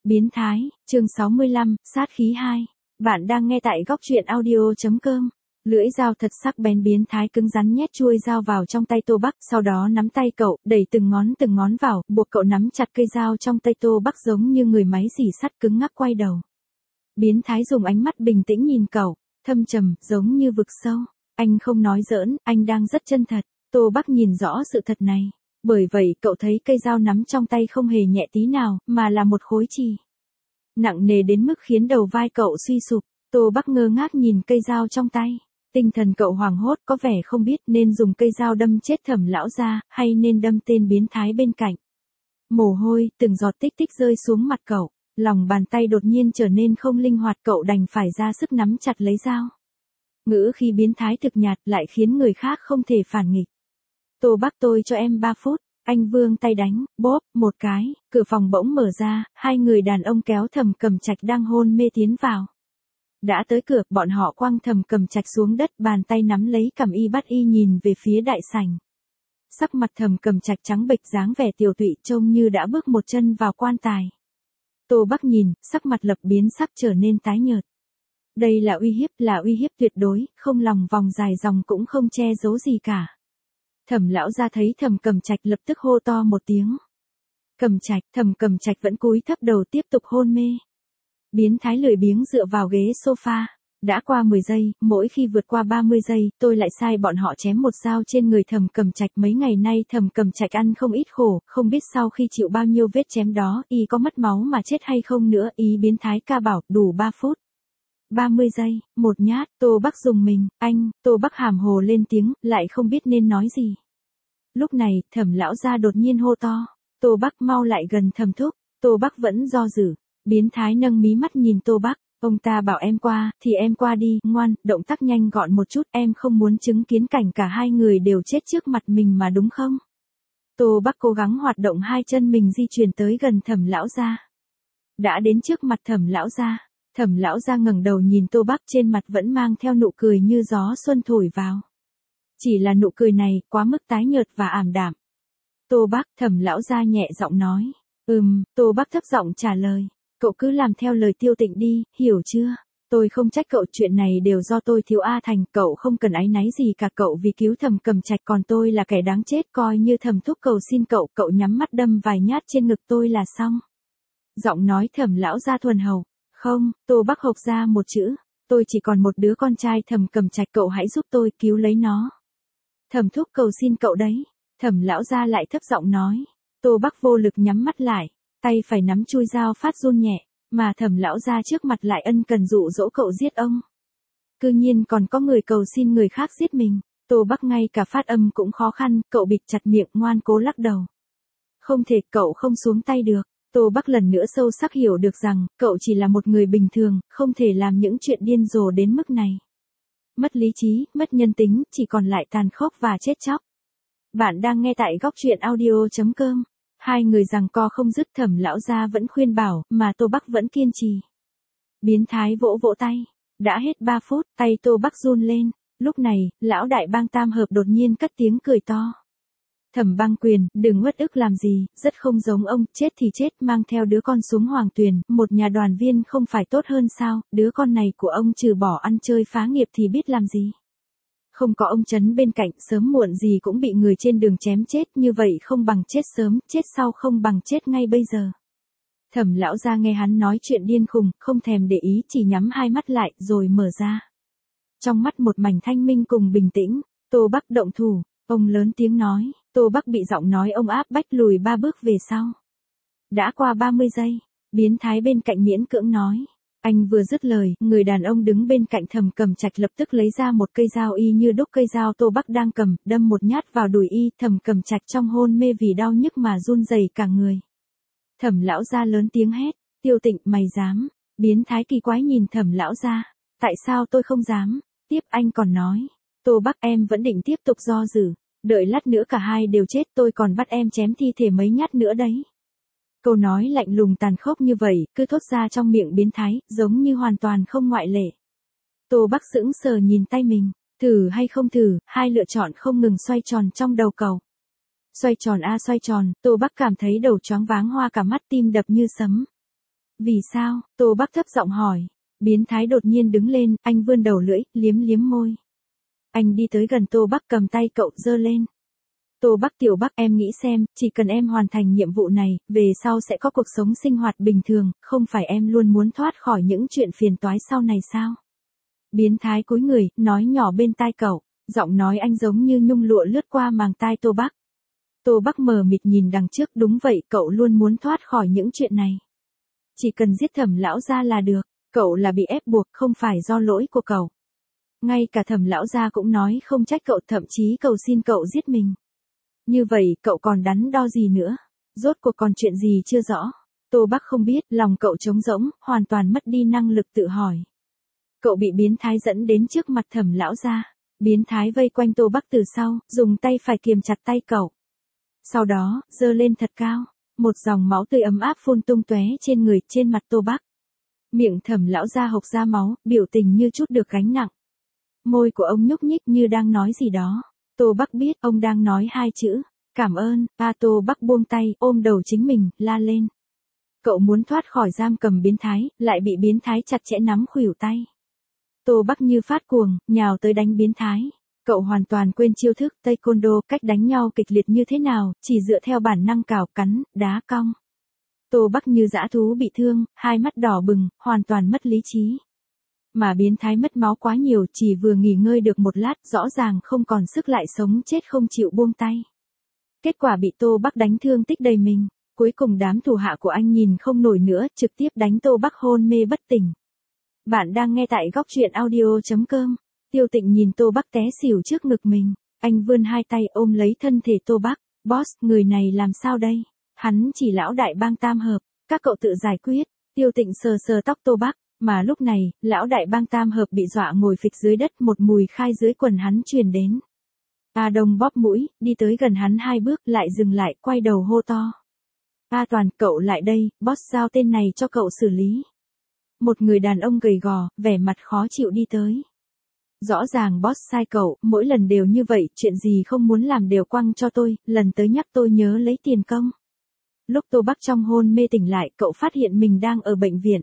Biến thái, chương 65, sát khí 2. Bạn đang nghe tại góc truyện audio.com. Lưỡi dao thật sắc bén, biến thái cứng rắn nhét chuôi dao vào trong tay Tô Bắc, sau đó nắm tay cậu, đẩy từng ngón vào, buộc cậu nắm chặt cây dao trong tay Tô Bắc giống như người máy rỉ sắt cứng ngắc quay đầu. Biến thái dùng ánh mắt bình tĩnh nhìn cậu, thâm trầm, giống như vực sâu. Anh không nói giỡn, anh đang rất chân thật. Tô Bắc nhìn rõ sự thật này. Bởi vậy cậu thấy cây dao nắm trong tay không hề nhẹ tí nào, mà là một khối chì nặng nề đến mức khiến đầu vai cậu suy sụp. Tô Bắc ngơ ngác nhìn cây dao trong tay. Tinh thần cậu hoảng hốt, có vẻ không biết nên dùng cây dao đâm chết Thẩm lão gia, hay nên đâm tên biến thái bên cạnh. Mồ hôi, từng giọt tích tích rơi xuống mặt cậu. Lòng bàn tay đột nhiên trở nên không linh hoạt, cậu đành phải ra sức nắm chặt lấy dao. Ngữ khi biến thái thực nhạt lại khiến người khác không thể phản nghịch. Tô Bắc, tôi cho em 3 phút. Anh vươn tay đánh, bóp, một cái, cửa phòng bỗng mở ra, hai người đàn ông kéo Thẩm Cẩm Trạch đang hôn mê tiến vào. Đã tới cửa, bọn họ quăng Thẩm Cẩm Trạch xuống đất, bàn tay nắm lấy cằm y bắt y nhìn về phía đại sảnh. Sắc mặt Thẩm Cẩm Trạch trắng bệch, dáng vẻ tiều tụy, trông như đã bước một chân vào quan tài. Tô Bắc nhìn, sắc mặt lập biến sắc trở nên tái nhợt. Đây là uy hiếp tuyệt đối, không lòng vòng dài dòng cũng không che giấu gì cả. Thẩm lão gia thấy Thẩm Cẩm Trạch lập tức hô to một tiếng. Cẩm Trạch, Thẩm Cẩm Trạch vẫn cúi thấp đầu tiếp tục hôn mê. Biến thái lười biếng dựa vào ghế sofa. Đã qua 10 giây, mỗi khi vượt qua 30 giây, tôi lại sai bọn họ chém một dao trên người Thẩm Cẩm Trạch. Mấy ngày nay Thẩm Cẩm Trạch ăn không ít khổ, không biết sau khi chịu bao nhiêu vết chém đó, y có mất máu mà chết hay không nữa. Ý biến thái ca bảo, đủ 3 phút. 30 giây, một nhát. Tô Bắc dùng mình, anh. Tô Bắc hàm hồ lên tiếng, lại không biết nên nói gì. Lúc này, Thẩm lão gia đột nhiên hô to. Tô Bắc, mau lại gần Thẩm thúc. Tô Bắc vẫn do dự. Biến thái nâng mí mắt nhìn Tô Bắc. Ông ta bảo em qua, thì em qua đi, ngoan, động tác nhanh gọn một chút, em không muốn chứng kiến cảnh cả hai người đều chết trước mặt mình mà đúng không? Tô Bắc cố gắng hoạt động hai chân mình di chuyển tới gần Thẩm lão gia. Đã đến trước mặt Thẩm lão gia. Thẩm lão gia ngẩng đầu nhìn Tô Bắc, trên mặt vẫn mang theo nụ cười như gió xuân thổi vào. Chỉ là nụ cười này quá mức tái nhợt và ảm đạm. Tô Bắc, Thẩm lão gia nhẹ giọng nói. Tô Bắc thấp giọng trả lời. Cậu cứ làm theo lời Tiêu Tịnh đi, hiểu chưa? Tôi không trách cậu, chuyện này đều do tôi thiếu A Thành, cậu không cần áy náy gì cả, cậu vì cứu Thẩm Cẩm Trạch, còn tôi là kẻ đáng chết, coi như Thẩm thúc cầu xin cậu, cậu nhắm mắt đâm vài nhát trên ngực tôi là xong. Giọng nói Thẩm lão gia thuần hậu. Không, Tô Bắc hộc ra một chữ. Tôi chỉ còn một đứa con trai, Thẩm Cẩm Trạch, cậu hãy giúp tôi cứu lấy nó. Thẩm thúc cầu xin cậu đấy. Thẩm lão gia lại thấp giọng nói. Tô Bắc vô lực nhắm mắt lại, tay phải nắm chuôi dao phát run nhẹ, mà Thẩm lão gia trước mặt lại ân cần dụ dỗ cậu giết ông. Cư nhiên còn có người cầu xin người khác giết mình. Tô Bắc ngay cả phát âm cũng khó khăn, cậu bịt chặt miệng, ngoan cố lắc đầu. Không thể, cậu không xuống tay được. Tô Bắc lần nữa sâu sắc hiểu được rằng, cậu chỉ là một người bình thường, không thể làm những chuyện điên rồ đến mức này. Mất lý trí, mất nhân tính, chỉ còn lại tàn khốc và chết chóc. Bạn đang nghe tại góc truyện audio.com. Hai người giằng co không dứt, Thẩm lão gia vẫn khuyên bảo, mà Tô Bắc vẫn kiên trì. Biến thái vỗ vỗ tay. Đã hết 3 phút, tay Tô Bắc run lên. Lúc này, lão đại bang tam hợp đột nhiên cất tiếng cười to. Thẩm Băng Quyền, đừng uất ức làm gì, rất không giống ông, chết thì chết, mang theo đứa con xuống Hoàng Tuyền, một nhà đoàn viên không phải tốt hơn sao, đứa con này của ông trừ bỏ ăn chơi phá nghiệp thì biết làm gì. Không có ông Trấn bên cạnh, sớm muộn gì cũng bị người trên đường chém chết, như vậy không bằng chết sớm, chết sau không bằng chết ngay bây giờ. Thẩm lão gia nghe hắn nói chuyện điên khùng, không thèm để ý, chỉ nhắm hai mắt lại, rồi mở ra. Trong mắt một mảnh thanh minh cùng bình tĩnh. Tô Bắc động thủ, ông lớn tiếng nói. Tô Bắc bị giọng nói ông áp bách lùi 3 bước về sau. Đã qua 30 giây, biến thái bên cạnh miễn cưỡng nói. Anh vừa dứt lời, người đàn ông đứng bên cạnh Thẩm Cẩm Trạch lập tức lấy ra một cây dao y như đúc cây dao Tô Bắc đang cầm, đâm một nhát vào đùi y. Thẩm Cẩm Trạch trong hôn mê vì đau nhức mà run rẩy cả người. Thẩm lão gia lớn tiếng hét. Tiêu Tịnh, mày dám? Biến thái kỳ quái nhìn Thẩm lão gia. Tại sao tôi không dám? Tiếp anh còn nói. Tô Bắc, em vẫn định tiếp tục do dự. Đợi lát nữa cả hai đều chết, tôi còn bắt em chém thi thể mấy nhát nữa đấy. Câu nói lạnh lùng tàn khốc như vậy, cứ thốt ra trong miệng biến thái, giống như hoàn toàn không ngoại lệ. Tô Bắc sững sờ nhìn tay mình, thử hay không thử, hai lựa chọn không ngừng xoay tròn trong đầu cậu. Xoay tròn a xoay tròn, Tô Bắc cảm thấy đầu choáng váng hoa cả mắt, tim đập như sấm. Vì sao? Tô Bắc thấp giọng hỏi. Biến thái đột nhiên đứng lên, anh vươn đầu lưỡi, liếm liếm môi. Anh đi tới gần Tô Bắc cầm tay cậu giơ lên. Tô Bắc tiểu Bắc em nghĩ xem, chỉ cần em hoàn thành nhiệm vụ này, về sau sẽ có cuộc sống sinh hoạt bình thường, không phải em luôn muốn thoát khỏi những chuyện phiền toái sau này sao? Biến thái cúi người, nói nhỏ bên tai cậu, giọng nói anh giống như nhung lụa lướt qua màng tai Tô Bắc. Tô Bắc mờ mịt nhìn đằng trước, đúng vậy, cậu luôn muốn thoát khỏi những chuyện này. Chỉ cần giết Thẩm lão gia là được, cậu là bị ép buộc, không phải do lỗi của cậu. Ngay cả Thẩm lão gia cũng nói không trách cậu, thậm chí cầu xin cậu giết mình. Như vậy cậu còn đắn đo gì nữa? Rốt cuộc còn chuyện gì chưa rõ? Tô Bắc không biết, lòng cậu trống rỗng, hoàn toàn mất đi năng lực tự hỏi. Cậu bị biến thái dẫn đến trước mặt Thẩm lão gia. Biến thái vây quanh Tô Bắc từ sau, dùng tay phải kiềm chặt tay cậu. Sau đó, giơ lên thật cao. Một dòng máu tươi ấm áp phun tung tóe trên người, trên mặt Tô Bắc. Miệng Thẩm lão gia hộc ra máu, biểu tình như chút được gánh nặng. Môi của ông nhúc nhích như đang nói gì đó. Tô Bắc biết ông đang nói hai chữ, cảm ơn. Tô Bắc buông tay, ôm đầu chính mình, la lên. Cậu muốn thoát khỏi giam cầm biến thái, lại bị biến thái chặt chẽ nắm khuỷu tay. Tô Bắc như phát cuồng, nhào tới đánh biến thái. Cậu hoàn toàn quên chiêu thức taekwondo, cách đánh nhau kịch liệt như thế nào, chỉ dựa theo bản năng cào cắn, đá cong. Tô Bắc như dã thú bị thương, hai mắt đỏ bừng, hoàn toàn mất lý trí. Mà biến thái mất máu quá nhiều, chỉ vừa nghỉ ngơi được một lát, rõ ràng không còn sức lại sống chết không chịu buông tay. Kết quả bị Tô Bắc đánh thương tích đầy mình. Cuối cùng đám thủ hạ của anh nhìn không nổi nữa, trực tiếp đánh Tô Bắc hôn mê bất tỉnh. Bạn đang nghe tại góc truyện audio.com. Tiêu Tịnh nhìn Tô Bắc té xỉu trước ngực mình. Anh vươn hai tay ôm lấy thân thể Tô Bắc. Boss, người này làm sao đây? Hắn chỉ lão đại bang tam hợp. Các cậu tự giải quyết. Tiêu Tịnh sờ sờ tóc Tô Bắc. Mà lúc này, lão đại bang tam hợp bị dọa ngồi phịch dưới đất, một mùi khai dưới quần hắn truyền đến. A Đông bóp mũi, đi tới gần hắn hai bước, lại dừng lại, quay đầu hô to. A Toàn, cậu lại đây, boss giao tên này cho cậu xử lý. Một người đàn ông gầy gò, vẻ mặt khó chịu đi tới. Rõ ràng boss sai cậu, mỗi lần đều như vậy, chuyện gì không muốn làm đều quăng cho tôi, lần tới nhắc tôi nhớ lấy tiền công. Lúc Tô Bắc trong hôn mê tỉnh lại, cậu phát hiện mình đang ở bệnh viện.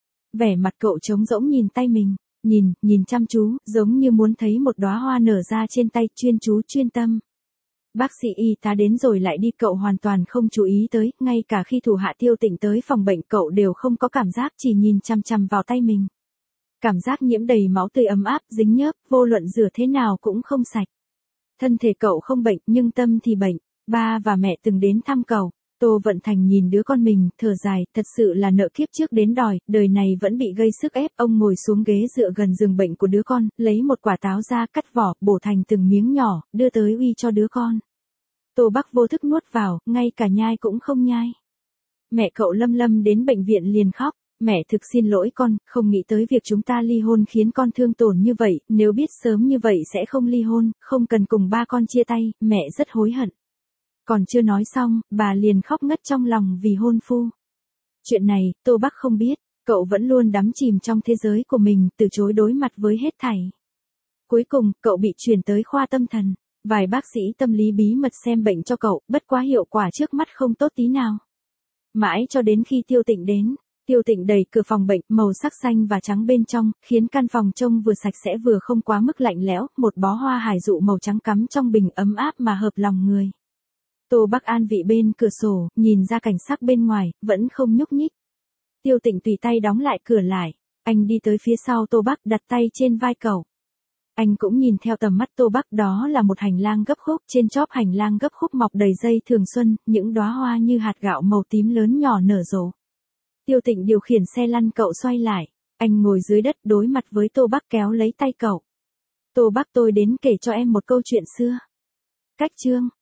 Vẻ mặt cậu trống rỗng nhìn tay mình, nhìn chăm chú, giống như muốn thấy một đóa hoa nở ra trên tay, chuyên chú chuyên tâm. Bác sĩ y tá đến rồi lại đi, cậu hoàn toàn không chú ý tới, ngay cả khi thủ hạ Tiêu Tịnh tới phòng bệnh cậu đều không có cảm giác, chỉ nhìn chằm chằm vào tay mình. Cảm giác nhiễm đầy máu tươi ấm áp, dính nhớp, vô luận rửa thế nào cũng không sạch. Thân thể cậu không bệnh, nhưng tâm thì bệnh. Ba và mẹ từng đến thăm cậu. Tô Vận Thành nhìn đứa con mình, thở dài, thật sự là nợ kiếp trước đến đòi, đời này vẫn bị gây sức ép. Ông ngồi xuống ghế dựa gần giường bệnh của đứa con, lấy một quả táo ra, cắt vỏ, bổ thành từng miếng nhỏ, đưa tới uy cho đứa con. Tô Bắc vô thức nuốt vào, ngay cả nhai cũng không nhai. Mẹ cậu Lâm Lâm đến bệnh viện liền khóc. Mẹ thực xin lỗi con, không nghĩ tới việc chúng ta ly hôn khiến con thương tổn như vậy, nếu biết sớm như vậy sẽ không ly hôn, không cần cùng ba con chia tay, mẹ rất hối hận. Còn chưa nói xong, bà liền khóc ngất trong lòng vì hôn phu. Chuyện này, Tô Bắc không biết, cậu vẫn luôn đắm chìm trong thế giới của mình, từ chối đối mặt với hết thảy. Cuối cùng, cậu bị chuyển tới khoa tâm thần, vài bác sĩ tâm lý bí mật xem bệnh cho cậu, bất quá hiệu quả trước mắt không tốt tí nào. Mãi cho đến khi Tiêu Tịnh đến. Tiêu Tịnh đẩy cửa phòng bệnh, màu sắc xanh và trắng bên trong, khiến căn phòng trông vừa sạch sẽ vừa không quá mức lạnh lẽo, một bó hoa hải dụ màu trắng cắm trong bình ấm áp mà hợp lòng người. Tô Bắc an vị bên cửa sổ, nhìn ra cảnh sắc bên ngoài, vẫn không nhúc nhích. Tiêu Tịnh tùy tay đóng lại cửa lại, anh đi tới phía sau Tô Bắc, đặt tay trên vai cậu. Anh cũng nhìn theo tầm mắt Tô Bắc, đó là một hành lang gấp khúc, trên chóp hành lang gấp khúc mọc đầy dây thường xuân, những đóa hoa như hạt gạo màu tím lớn nhỏ nở rộ. Tiêu Tịnh điều khiển xe lăn cậu xoay lại, anh ngồi dưới đất đối mặt với Tô Bắc kéo lấy tay cậu. Tô Bắc, tôi đến kể cho em một câu chuyện xưa. Cách chương